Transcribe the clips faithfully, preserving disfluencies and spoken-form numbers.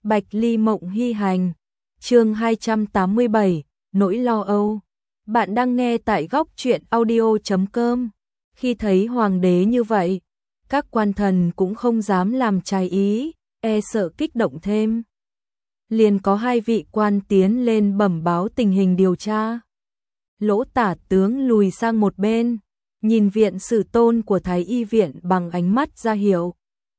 Bạch Ly Mộng Hy Hành, chương hai trăm tám mươi bảy, nỗi lo âu. Bạn đang nghe tại góc truyện audio chấm com. Khi thấy hoàng đế như vậy, các quan thần cũng không dám làm trái ý, e sợ kích động thêm. Liền có hai vị quan tiến lên bẩm báo tình hình điều tra. Lỗ Tả tướng lùi sang một bên, nhìn viện sử Tôn của Thái Y viện bằng ánh mắt ra hiệu.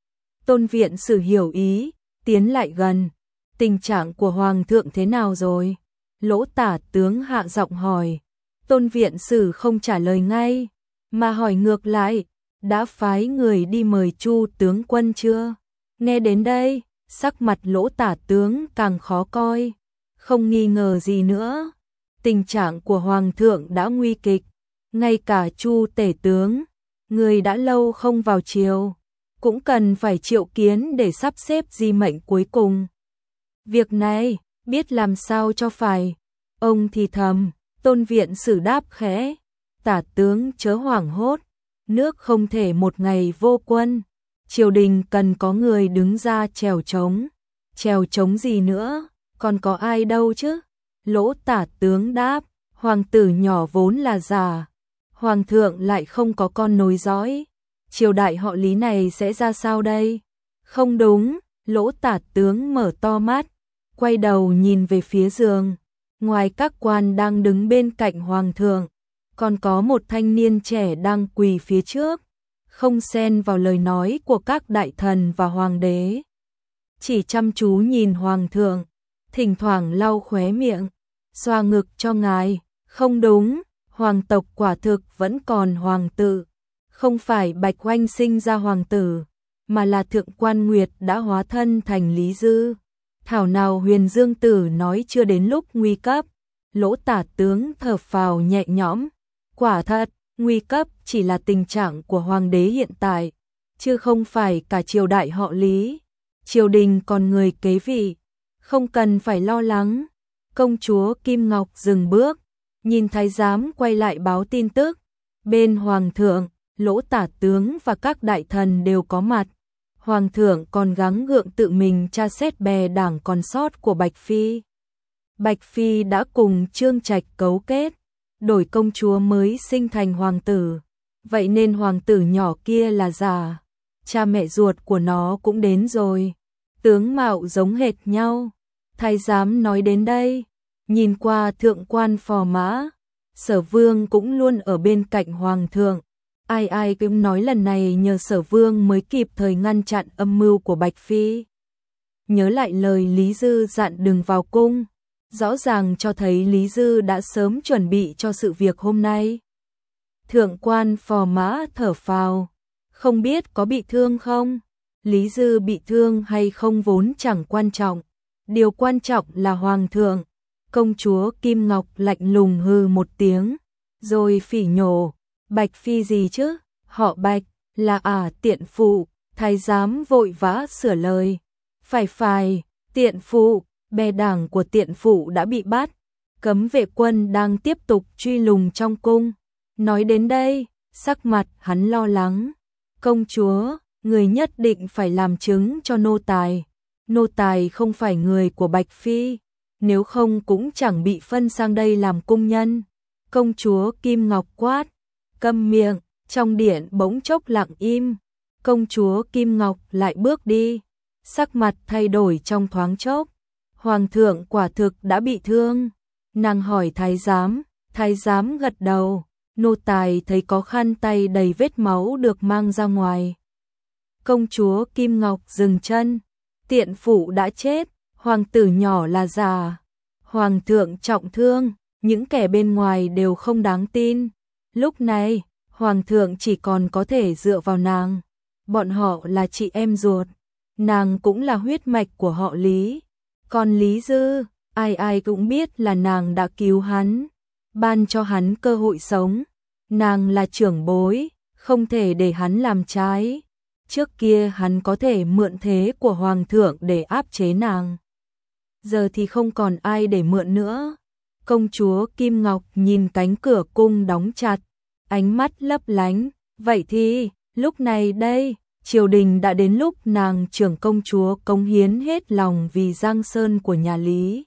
Tôn viện sử hiểu ý, tiến lại gần. Tình trạng của hoàng thượng thế nào rồi? Lỗ Tả tướng hạ giọng hỏi. Tôn viện sử không trả lời ngay, mà hỏi ngược lại, đã phái người đi mời Chu tướng quân chưa? Nghe đến đây, sắc mặt Lỗ Tả tướng càng khó coi, không nghi ngờ gì nữa. Tình trạng của hoàng thượng đã nguy kịch, ngay cả Chu tể tướng, người đã lâu không vào triều, cũng cần phải triệu kiến để sắp xếp di mệnh cuối cùng. Việc này, biết làm sao cho phải. Ông thì thầm, Tôn viện sử đáp khẽ, Tả tướng chớ hoảng hốt, nước không thể một ngày vô quân, triều đình cần có người đứng ra chèo chống. Chèo chống gì nữa, còn có ai đâu chứ? Lỗ Tả tướng đáp, hoàng tử nhỏ vốn là già, hoàng thượng lại không có con nối dõi, triều đại họ Lý này sẽ ra sao đây? Không đúng. Lỗ Tả tướng mở to mắt, quay đầu nhìn về phía giường. Ngoài các quan đang đứng bên cạnh hoàng thượng, còn có một thanh niên trẻ đang quỳ phía trước, không xen vào lời nói của các đại thần và hoàng đế, chỉ chăm chú nhìn hoàng thượng, thỉnh thoảng lau khóe miệng, xoa ngực cho ngài. Không đúng, hoàng tộc quả thực vẫn còn hoàng tử, không phải Bạch Oanh sinh ra hoàng tử, mà là thượng quan Nguyệt đã hóa thân thành Lý Dư. Thảo nào Huyền Dương tử nói chưa đến lúc nguy cấp. Lỗ Tả tướng thở phào nhẹ nhõm, quả thật, nguy cấp chỉ là tình trạng của hoàng đế hiện tại, chứ không phải cả triều đại họ Lý. Triều đình còn người kế vị, không cần phải lo lắng. Công chúa Kim Ngọc dừng bước, nhìn thái giám quay lại báo tin tức. Bên hoàng thượng, Lỗ Tả tướng và các đại thần đều có mặt. Hoàng thượng còn gắng gượng tự mình tra xét bè đảng còn sót của Bạch Phi. Bạch Phi đã cùng Trương Trạch cấu kết, đổi công chúa mới sinh thành hoàng tử. Vậy nên hoàng tử nhỏ kia là già, cha mẹ ruột của nó cũng đến rồi. Tướng mạo giống hệt nhau. Thái giám nói đến đây, nhìn qua thượng quan Phò Mã. Sở Vương cũng luôn ở bên cạnh hoàng thượng. Ai ai cũng nói lần này nhờ Sở Vương mới kịp thời ngăn chặn âm mưu của Bạch Phi. Nhớ lại lời Lý Dư dặn đừng vào cung, rõ ràng cho thấy Lý Dư đã sớm chuẩn bị cho sự việc hôm nay. Thượng quan Phò Mã thở phào, không biết có bị thương không? Lý Dư bị thương hay không vốn chẳng quan trọng, điều quan trọng là hoàng thượng. Công chúa Kim Ngọc lạnh lùng hừ một tiếng, rồi phỉ nhổ. Bạch Phi gì chứ? Họ Bạch, là à tiện phụ. Thái giám vội vã sửa lời. Phải phải, tiện phụ, bè đảng của tiện phụ đã bị bắt. Cấm vệ quân đang tiếp tục truy lùng trong cung. Nói đến đây, sắc mặt hắn lo lắng. Công chúa, người nhất định phải làm chứng cho nô tài. Nô tài không phải người của Bạch Phi, nếu không cũng chẳng bị phân sang đây làm cung nhân. Công chúa Kim Ngọc quát. Câm miệng. Trong điện bỗng chốc lặng im. Công chúa Kim Ngọc lại bước đi, sắc mặt thay đổi trong thoáng chốc. Hoàng thượng quả thực đã bị thương. Nàng hỏi thái giám, thái giám gật đầu. Nô tài thấy có khăn tay đầy vết máu được mang ra ngoài. Công chúa Kim Ngọc dừng chân. Tiện phụ đã chết, hoàng tử nhỏ là già, hoàng thượng trọng thương, những kẻ bên ngoài đều không đáng tin. Lúc này, hoàng thượng chỉ còn có thể dựa vào nàng. Bọn họ là chị em ruột, nàng cũng là huyết mạch của họ Lý. Còn Lý Dư, ai ai cũng biết là nàng đã cứu hắn, ban cho hắn cơ hội sống. Nàng là trưởng bối, không thể để hắn làm trái. Trước kia hắn có thể mượn thế của hoàng thượng để áp chế nàng, giờ thì không còn ai để mượn nữa. Công chúa Kim Ngọc nhìn cánh cửa cung đóng chặt, ánh mắt lấp lánh. Vậy thì, lúc này đây, triều đình đã đến lúc nàng trưởng công chúa cống hiến hết lòng vì Giang Sơn của nhà Lý.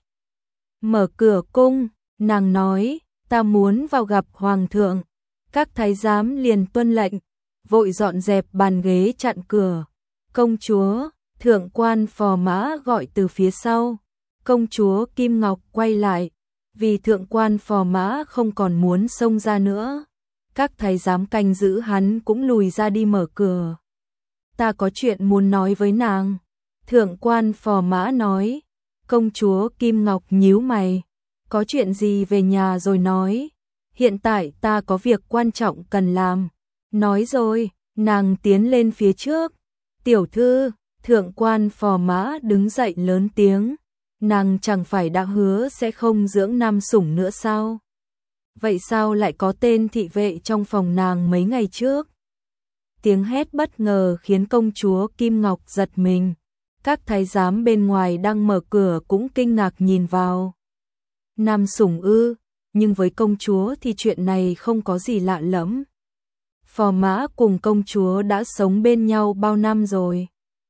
Mở cửa cung, nàng nói, ta muốn vào gặp hoàng thượng. Các thái giám liền tuân lệnh, vội dọn dẹp bàn ghế chặn cửa. Công chúa, thượng quan Phò Mã gọi từ phía sau. Công chúa Kim Ngọc quay lại, vì thượng quan Phò Mã không còn muốn xông ra nữa. Các thái giám canh giữ hắn cũng lùi ra đi mở cửa. Ta có chuyện muốn nói với nàng. Thượng quan Phò Mã nói. Công chúa Kim Ngọc nhíu mày. Có chuyện gì về nhà rồi nói. Hiện tại ta có việc quan trọng cần làm. Nói rồi, nàng tiến lên phía trước. Tiểu thư, thượng quan Phò Mã đứng dậy lớn tiếng. Nàng chẳng phải đã hứa sẽ không dưỡng nam sủng nữa sao? Vậy sao lại có tên thị vệ trong phòng nàng mấy ngày trước? Tiếng hét bất ngờ khiến công chúa Kim Ngọc giật mình. Các thái giám bên ngoài đang mở cửa cũng kinh ngạc nhìn vào. Nam sủng ư, nhưng với công chúa thì chuyện này không có gì lạ lẫm. Phò Mã cùng công chúa đã sống bên nhau bao năm rồi.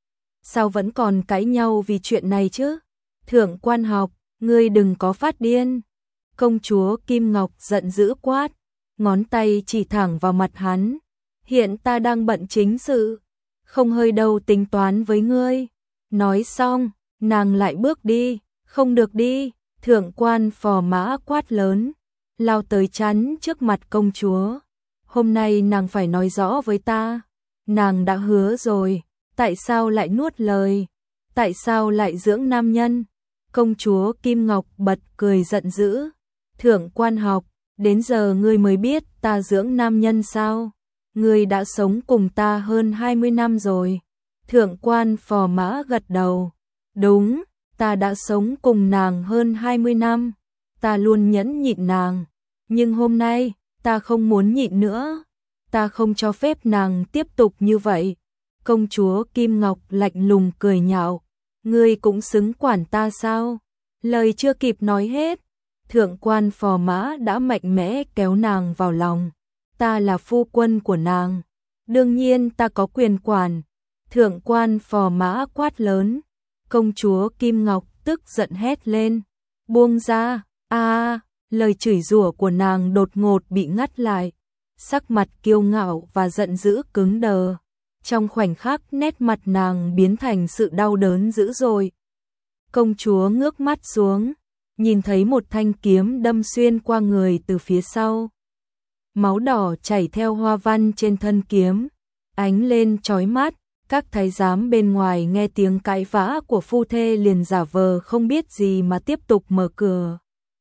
Sao vẫn còn cãi nhau vì chuyện này chứ? Thượng quan Học, ngươi đừng có phát điên. Công chúa Kim Ngọc giận dữ quát, ngón tay chỉ thẳng vào mặt hắn. Hiện ta đang bận chính sự, không hơi đâu tính toán với ngươi. Nói xong, nàng lại bước đi, không được đi. Thượng quan Phò Mã quát lớn, lao tới chắn trước mặt công chúa. Hôm nay nàng phải nói rõ với ta. Nàng đã hứa rồi, tại sao lại nuốt lời? Tại sao lại dưỡng nam nhân? Công chúa Kim Ngọc bật cười giận dữ. Thượng quan Học, đến giờ ngươi mới biết ta dưỡng nam nhân sao? Ngươi đã sống cùng ta hơn hai mươi năm rồi. Thượng quan Phò Mã gật đầu. Đúng, ta đã sống cùng nàng hơn hai mươi năm. Ta luôn nhẫn nhịn nàng. Nhưng hôm nay, ta không muốn nhịn nữa. Ta không cho phép nàng tiếp tục như vậy. Công chúa Kim Ngọc lạnh lùng cười nhạo. Ngươi cũng xứng quản ta sao? Lời chưa kịp nói hết, thượng quan Phò Mã đã mạnh mẽ kéo nàng vào lòng. Ta là phu quân của nàng, đương nhiên ta có quyền quản. Thượng quan Phò Mã quát lớn. Công chúa Kim Ngọc tức giận hét lên. Buông ra, a lời chửi rủa của nàng đột ngột bị ngắt lại. Sắc mặt kiêu ngạo và giận dữ cứng đờ. Trong khoảnh khắc nét mặt nàng biến thành sự đau đớn dữ dội. Công chúa ngước mắt xuống, nhìn thấy một thanh kiếm đâm xuyên qua người từ phía sau. Máu đỏ chảy theo hoa văn trên thân kiếm, ánh lên chói mắt. Các thái giám bên ngoài nghe tiếng cãi vã của phu thê liền giả vờ không biết gì mà tiếp tục mở cửa.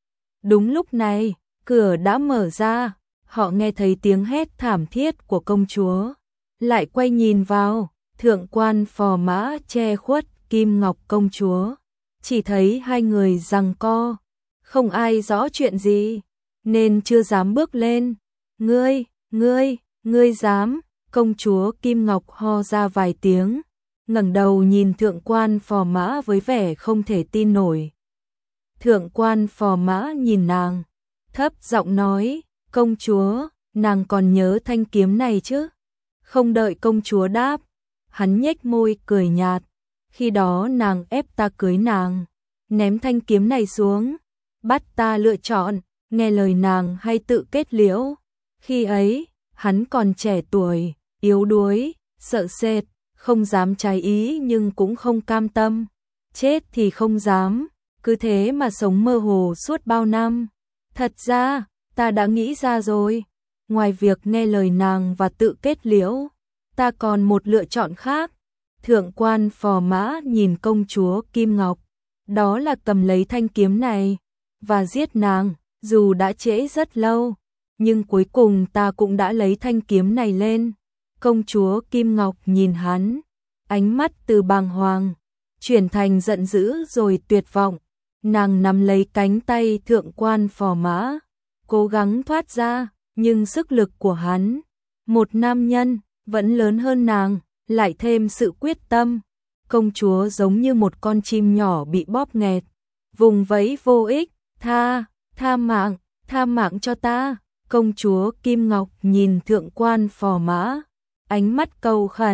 Đúng lúc này, cửa đã mở ra, họ nghe thấy tiếng hét thảm thiết của công chúa. Lại quay nhìn vào, thượng quan Phò Mã che khuất Kim Ngọc công chúa. Chỉ thấy hai người giằng co, không ai rõ chuyện gì, nên chưa dám bước lên. Ngươi, ngươi, ngươi dám, công chúa Kim Ngọc ho ra vài tiếng, ngẩng đầu nhìn thượng quan Phò Mã với vẻ không thể tin nổi. Thượng quan Phò Mã nhìn nàng, thấp giọng nói, công chúa, nàng còn nhớ thanh kiếm này chứ? Không đợi công chúa đáp, hắn nhếch môi cười nhạt. Khi đó nàng ép ta cưới nàng, ném thanh kiếm này xuống, bắt ta lựa chọn, nghe lời nàng hay tự kết liễu. Khi ấy, hắn còn trẻ tuổi, yếu đuối, sợ sệt, không dám trái ý nhưng cũng không cam tâm. Chết thì không dám, cứ thế mà sống mơ hồ suốt bao năm. Thật ra, ta đã nghĩ ra rồi. Ngoài việc nghe lời nàng và tự kết liễu, ta còn một lựa chọn khác. Thượng quan Phò Mã nhìn công chúa Kim Ngọc, đó là cầm lấy thanh kiếm này và giết nàng. Dù đã trễ rất lâu, nhưng cuối cùng ta cũng đã lấy thanh kiếm này lên. Công chúa Kim Ngọc nhìn hắn, ánh mắt từ bàng hoàng chuyển thành giận dữ rồi tuyệt vọng. Nàng nắm lấy cánh tay thượng quan Phò Mã, cố gắng thoát ra, nhưng sức lực của hắn, một nam nhân, vẫn lớn hơn nàng, lại thêm sự quyết tâm. Công chúa giống như một con chim nhỏ bị bóp nghẹt, vùng vẫy vô ích. Tha, tha mạng, tha mạng cho ta. Công chúa Kim Ngọc nhìn thượng quan Phò Mã, ánh mắt cầu khẩn,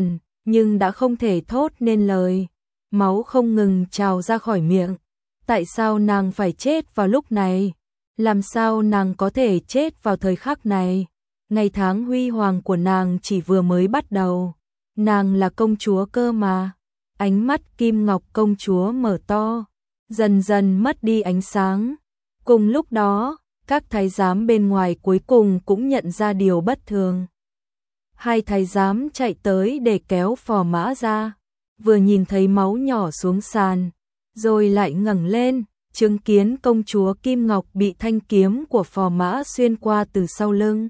nhưng đã không thể thốt nên lời, máu không ngừng trào ra khỏi miệng. Tại sao nàng phải chết vào lúc này? Làm sao nàng có thể chết vào thời khắc này? Ngày tháng huy hoàng của nàng chỉ vừa mới bắt đầu. Nàng là công chúa cơ mà. Ánh mắt Kim Ngọc công chúa mở to, dần dần mất đi ánh sáng. Cùng lúc đó, các thái giám bên ngoài cuối cùng cũng nhận ra điều bất thường. Hai thái giám chạy tới để kéo phò mã ra, vừa nhìn thấy máu nhỏ xuống sàn, rồi lại ngẩng lên, chứng kiến công chúa Kim Ngọc bị thanh kiếm của phò mã xuyên qua từ sau lưng.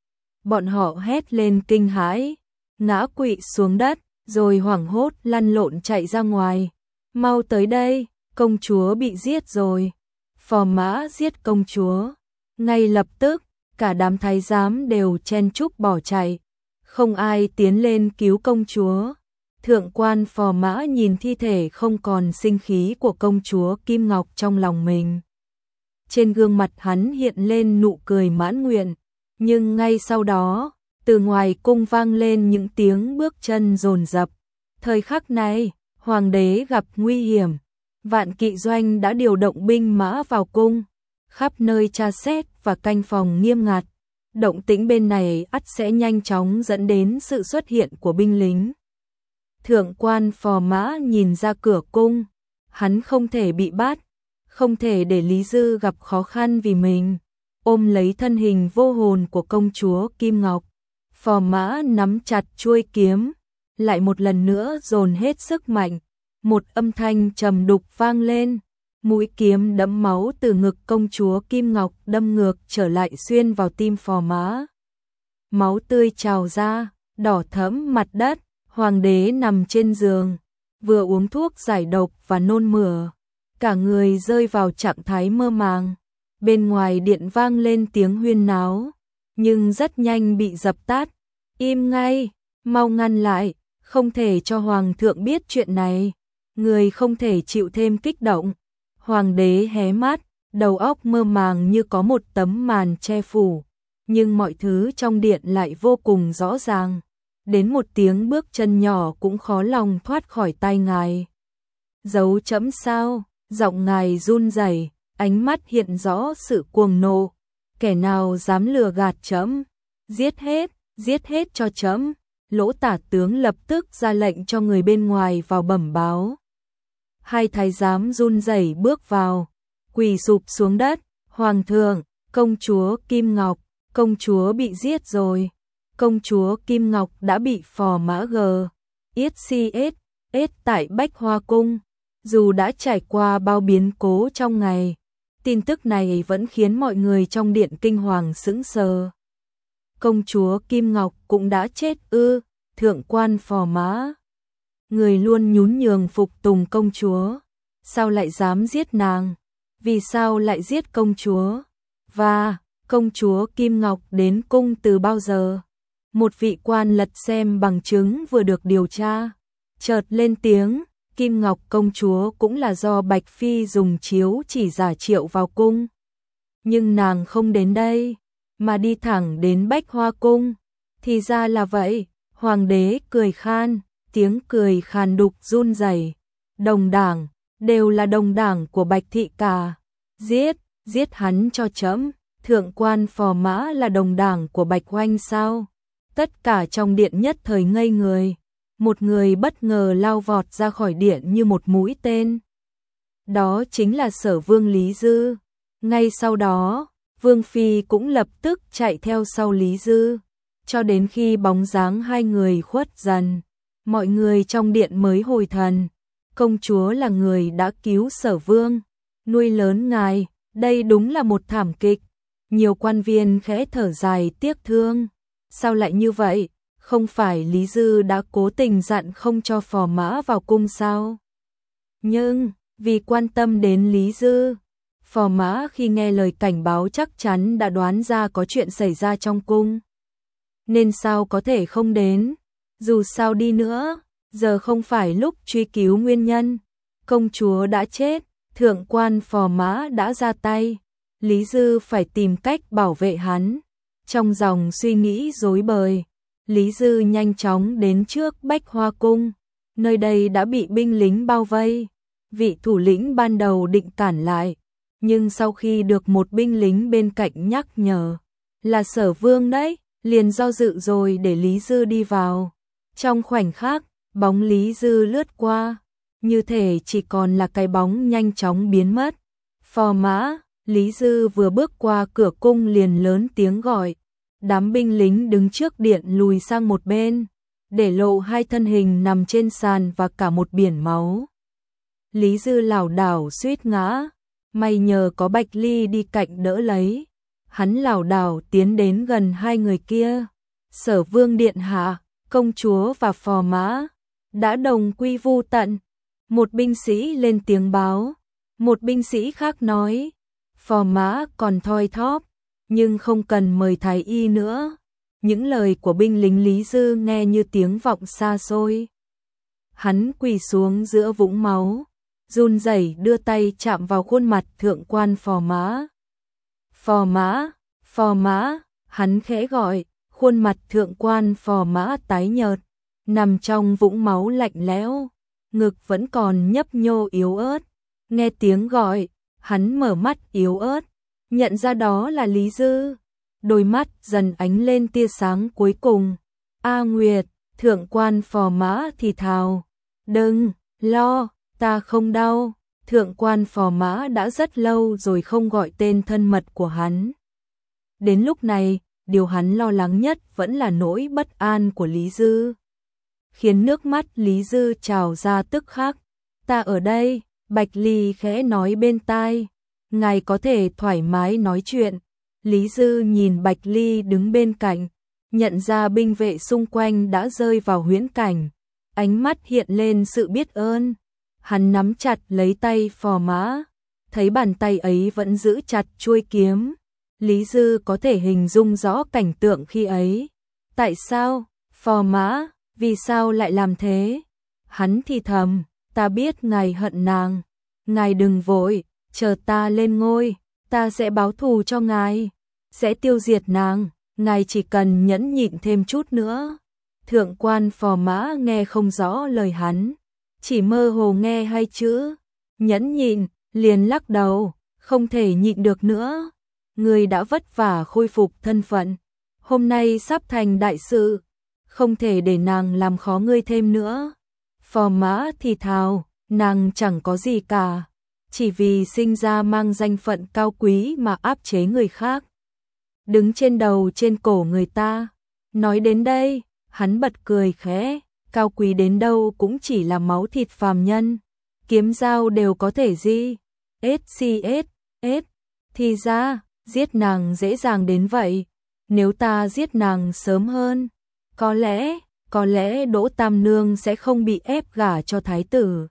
Bọn họ hét lên kinh hãi, ngã quỵ xuống đất, rồi hoảng hốt lăn lộn chạy ra ngoài. Mau tới đây, công chúa bị giết rồi. Phò mã giết công chúa. Ngay lập tức, cả đám thái giám đều chen chúc bỏ chạy. Không ai tiến lên cứu công chúa. Thượng quan phò mã nhìn thi thể không còn sinh khí của công chúa Kim Ngọc trong lòng mình. Trên gương mặt hắn hiện lên nụ cười mãn nguyện. Nhưng ngay sau đó, từ ngoài cung vang lên những tiếng bước chân dồn dập. Thời khắc này, hoàng đế gặp nguy hiểm. Vạn Kỵ doanh đã điều động binh mã vào cung, khắp nơi tra xét và canh phòng nghiêm ngặt. Động tĩnh bên này ắt sẽ nhanh chóng dẫn đến sự xuất hiện của binh lính. Thượng quan phò mã nhìn ra cửa cung, hắn không thể bị bắt, không thể để Lý Dư gặp khó khăn vì mình. Ôm lấy thân hình vô hồn của công chúa Kim Ngọc, phò mã nắm chặt chuôi kiếm, lại một lần nữa dồn hết sức mạnh. Một âm thanh trầm đục vang lên, mũi kiếm đẫm máu từ ngực công chúa Kim Ngọc đâm ngược trở lại xuyên vào tim phò mã. Máu tươi trào ra, đỏ thẫm mặt đất. Hoàng đế nằm trên giường, vừa uống thuốc giải độc và nôn mửa, cả người rơi vào trạng thái mơ màng. Bên ngoài điện vang lên tiếng huyên náo, nhưng rất nhanh bị dập tắt. Im ngay, mau ngăn lại, không thể cho hoàng thượng biết chuyện này. Người không thể chịu thêm kích động. Hoàng đế hé mắt, đầu óc mơ màng như có một tấm màn che phủ, nhưng mọi thứ trong điện lại vô cùng rõ ràng. Đến một tiếng bước chân nhỏ cũng khó lòng thoát khỏi tai ngài. Giấu chấm sao? Giọng ngài run rẩy, ánh mắt hiện rõ sự cuồng nộ. Kẻ nào dám lừa gạt chấm? Giết hết, giết hết cho chấm. Lỗ tả tướng lập tức ra lệnh cho người bên ngoài vào bẩm báo. Hai thái giám run rẩy bước vào, quỳ sụp xuống đất. Hoàng thượng, công chúa Kim Ngọc, công chúa bị giết rồi. Công chúa Kim Ngọc đã bị phò mã G. Yết si ết, ết tại Bách Hoa Cung. Dù đã trải qua bao biến cố trong ngày, tin tức này vẫn khiến mọi người trong điện kinh hoàng sững sờ. Công chúa Kim Ngọc cũng đã chết ư? Thượng quan phò mã, người luôn nhún nhường phục tùng công chúa, sao lại dám giết nàng? Vì sao lại giết công chúa? Và công chúa Kim Ngọc đến cung từ bao giờ? Một vị quan lật xem bằng chứng vừa được điều tra, chợt lên tiếng, Kim Ngọc công chúa cũng là do Bạch Phi dùng chiếu chỉ giả triệu vào cung. Nhưng nàng không đến đây, mà đi thẳng đến Bách Hoa Cung. Thì ra là vậy. Hoàng đế cười khan, tiếng cười khàn đục run rẩy. Đồng đảng, đều là đồng đảng của Bạch thị cả. Giết, giết hắn cho chấm. Thượng quan phò mã là đồng đảng của Bạch Oanh sao? Tất cả trong điện nhất thời ngây người. Một người bất ngờ lao vọt ra khỏi điện như một mũi tên. Đó chính là Sở Vương Lý Dư. Ngay sau đó, Vương Phi cũng lập tức chạy theo sau Lý Dư. Cho đến khi bóng dáng hai người khuất dần, mọi người trong điện mới hồi thần. Công chúa là người đã cứu Sở Vương, nuôi lớn ngài, đây đúng là một thảm kịch. Nhiều quan viên khẽ thở dài tiếc thương. Sao lại như vậy? Không phải Lý Dư đã cố tình dặn không cho phò mã vào cung sao? Nhưng, vì quan tâm đến Lý Dư, phò mã khi nghe lời cảnh báo chắc chắn đã đoán ra có chuyện xảy ra trong cung. Nên sao có thể không đến? Dù sao đi nữa, giờ không phải lúc truy cứu nguyên nhân. Công chúa đã chết, thượng quan phò mã đã ra tay. Lý Dư phải tìm cách bảo vệ hắn. Trong dòng suy nghĩ rối bời, Lý Dư nhanh chóng đến trước Bách Hoa Cung, nơi đây đã bị binh lính bao vây. Vị thủ lĩnh ban đầu định cản lại, nhưng sau khi được một binh lính bên cạnh nhắc nhở, là Sở Vương đấy, liền do dự rồi để Lý Dư đi vào. Trong khoảnh khắc, bóng Lý Dư lướt qua, như thể chỉ còn là cái bóng nhanh chóng biến mất. Phò mã, Lý Dư vừa bước qua cửa cung liền lớn tiếng gọi. Đám binh lính đứng trước điện lùi sang một bên, để lộ hai thân hình nằm trên sàn và cả một biển máu. Lý Dư lảo đảo suýt ngã, may nhờ có Bạch Ly đi cạnh đỡ lấy. Hắn lảo đảo tiến đến gần hai người kia. Sở Vương điện hạ, công chúa và phò mã đã đồng quy vu tận. Một binh sĩ lên tiếng báo, một binh sĩ khác nói, phò mã còn thoi thóp, nhưng không cần mời thái y nữa. Những lời của binh lính Lý Dư nghe như tiếng vọng xa xôi. Hắn quỳ xuống giữa vũng máu, run rẩy đưa tay chạm vào khuôn mặt thượng quan phò mã. Phò mã, phò mã, hắn khẽ gọi, khuôn mặt thượng quan phò mã tái nhợt, nằm trong vũng máu lạnh lẽo, ngực vẫn còn nhấp nhô yếu ớt. Nghe tiếng gọi, hắn mở mắt yếu ớt, nhận ra đó là Lý Dư. Đôi mắt dần ánh lên tia sáng cuối cùng. A Nguyệt, thượng quan phò mã thì thào, đừng lo, ta không đau. Thượng quan phò mã đã rất lâu rồi không gọi tên thân mật của hắn. Đến lúc này, điều hắn lo lắng nhất vẫn là nỗi bất an của Lý Dư. Khiến nước mắt Lý Dư trào ra tức khắc. Ta ở đây, Bạch Ly khẽ nói bên tai. Ngài có thể thoải mái nói chuyện. Lý Dư nhìn Bạch Ly đứng bên cạnh, nhận ra binh vệ xung quanh đã rơi vào huyễn cảnh. Ánh mắt hiện lên sự biết ơn. Hắn nắm chặt lấy tay phò mã, thấy bàn tay ấy vẫn giữ chặt chuôi kiếm. Lý Dư có thể hình dung rõ cảnh tượng khi ấy. Tại sao, phò mã, vì sao lại làm thế? Hắn thì thầm, ta biết ngài hận nàng. Ngài đừng vội, chờ ta lên ngôi, ta sẽ báo thù cho ngài, sẽ tiêu diệt nàng, ngài chỉ cần nhẫn nhịn thêm chút nữa. Thượng quan phò mã nghe không rõ lời hắn, chỉ mơ hồ nghe hai chữ nhẫn nhịn, liền lắc đầu, không thể nhịn được nữa. Người đã vất vả khôi phục thân phận, hôm nay sắp thành đại sự, không thể để nàng làm khó ngươi thêm nữa. Phò mã thì thào, nàng chẳng có gì cả, chỉ vì sinh ra mang danh phận cao quý mà áp chế người khác, đứng trên đầu trên cổ người ta. Nói đến đây, hắn bật cười khẽ, cao quý đến đâu cũng chỉ là máu thịt phàm nhân, kiếm dao đều có thể gì. ét xê ét, ét, thì ra, giết nàng dễ dàng đến vậy. Nếu ta giết nàng sớm hơn, có lẽ, có lẽ Đỗ Tam Nương sẽ không bị ép gả cho thái tử,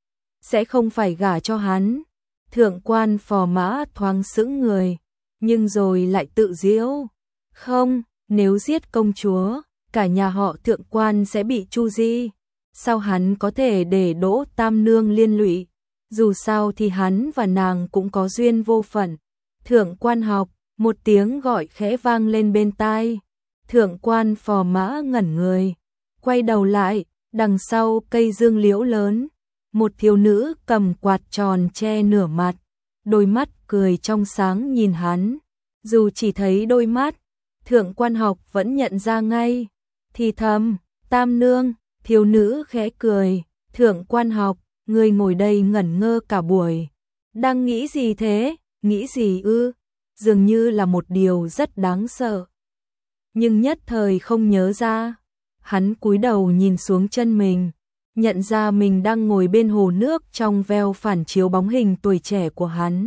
sẽ không phải gả cho hắn. Thượng quan phò mã thoáng sững người, nhưng rồi lại tự giễu. Không, nếu giết công chúa, cả nhà họ thượng quan sẽ bị chu di. Sao hắn có thể để Đỗ Tam Nương liên lụy? Dù sao thì hắn và nàng cũng có duyên vô phận. Thượng quan học, một tiếng gọi khẽ vang lên bên tai. Thượng quan phò mã ngẩn người, quay đầu lại, đằng sau cây dương liễu lớn, một thiếu nữ cầm quạt tròn che nửa mặt, đôi mắt cười trong sáng nhìn hắn. Dù chỉ thấy đôi mắt, thượng quan học vẫn nhận ra ngay. Thì thầm, Tam Nương, thiếu nữ khẽ cười. Thượng quan học, người ngồi đây ngẩn ngơ cả buổi. Đang nghĩ gì thế? Nghĩ gì ư? Dường như là một điều rất đáng sợ. Nhưng nhất thời không nhớ ra. Hắn cúi đầu nhìn xuống chân mình, nhận ra mình đang ngồi bên hồ nước trong veo phản chiếu bóng hình tuổi trẻ của hắn.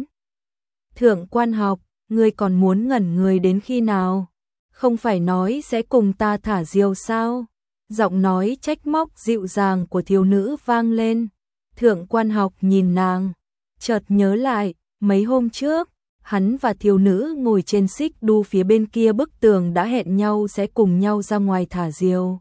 Thượng quan học, ngươi còn muốn ngẩn người đến khi nào? Không phải nói sẽ cùng ta thả diều sao? Giọng nói trách móc dịu dàng của thiếu nữ vang lên. Thượng quan học nhìn nàng, chợt nhớ lại, mấy hôm trước, hắn và thiếu nữ ngồi trên xích đu phía bên kia bức tường đã hẹn nhau sẽ cùng nhau ra ngoài thả diều.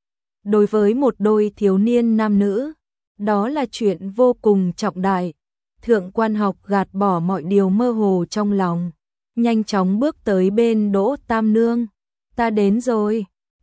Đối với một đôi thiếu niên nam nữ, đó là chuyện vô cùng trọng đại. Thượng quan học gạt bỏ mọi điều mơ hồ trong lòng, nhanh chóng bước tới bên Đỗ Tam Nương. Ta đến rồi.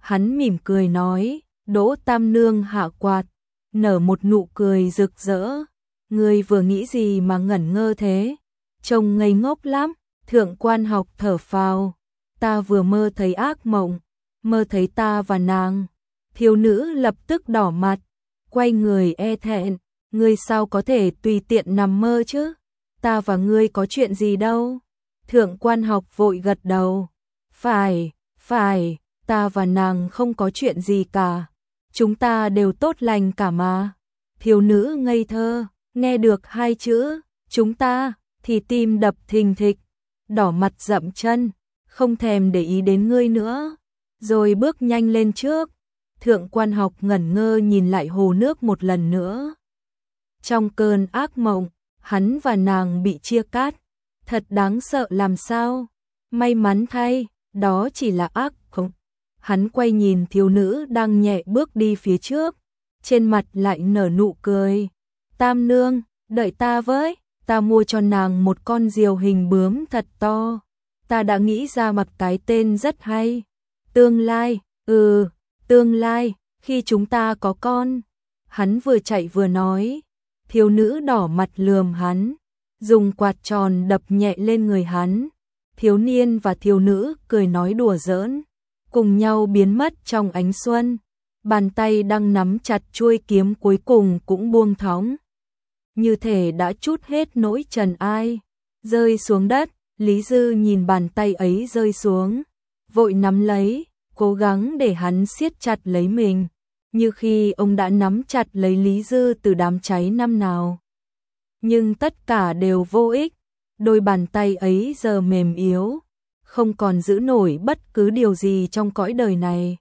Hắn mỉm cười nói, Đỗ Tam Nương hạ quạt, nở một nụ cười rực rỡ. Ngươi vừa nghĩ gì mà ngẩn ngơ thế? Trông ngây ngốc lắm. Thượng Quan Học thở phào, ta vừa mơ thấy ác mộng, mơ thấy ta và nàng. Thiếu nữ lập tức đỏ mặt, quay người e thẹn, ngươi sao có thể tùy tiện nằm mơ chứ? Ta và ngươi có chuyện gì đâu? Thượng Quan Học vội gật đầu, phải, phải, ta và nàng không có chuyện gì cả, chúng ta đều tốt lành cả mà. Thiếu nữ ngây thơ, nghe được hai chữ, chúng ta, thì tim đập thình thịch, đỏ mặt dậm chân, không thèm để ý đến ngươi nữa, rồi bước nhanh lên trước. Thượng Quan Học ngẩn ngơ nhìn lại hồ nước một lần nữa. Trong cơn ác mộng, hắn và nàng bị chia cắt, thật đáng sợ làm sao. May mắn thay, đó chỉ là ác mộng. Hắn quay nhìn thiếu nữ đang nhẹ bước đi phía trước, trên mặt lại nở nụ cười. Tam Nương, đợi ta với, ta mua cho nàng một con diều hình bướm thật to. Ta đã nghĩ ra một cái tên rất hay. Tương lai, ừ, tương lai, khi chúng ta có con. Hắn vừa chạy vừa nói. Thiếu nữ đỏ mặt lườm hắn, dùng quạt tròn đập nhẹ lên người hắn. Thiếu niên và thiếu nữ cười nói đùa giỡn, cùng nhau biến mất trong ánh xuân. Bàn tay đang nắm chặt chuôi kiếm cuối cùng cũng buông thõng, như thể đã trút hết nỗi trần ai, rơi xuống đất. Lý Dư nhìn bàn tay ấy rơi xuống, vội nắm lấy, cố gắng để hắn siết chặt lấy mình, như khi ông đã nắm chặt lấy Lý Dư từ đám cháy năm nào. Nhưng tất cả đều vô ích, đôi bàn tay ấy giờ mềm yếu, không còn giữ nổi bất cứ điều gì trong cõi đời này.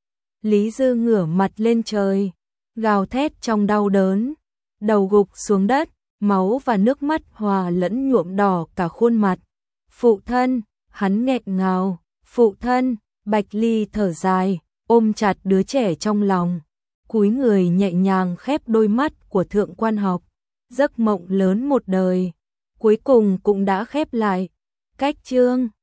Lý Dư ngửa mặt lên trời, gào thét trong đau đớn, đầu gục xuống đất, máu và nước mắt hòa lẫn nhuộm đỏ cả khuôn mặt. Phụ thân, hắn nghẹn ngào, phụ thân. Bạch Ly thở dài, ôm chặt đứa trẻ trong lòng, cúi người nhẹ nhàng khép đôi mắt của Thượng Quan Học. Giấc mộng lớn một đời, cuối cùng cũng đã khép lại. Cách chương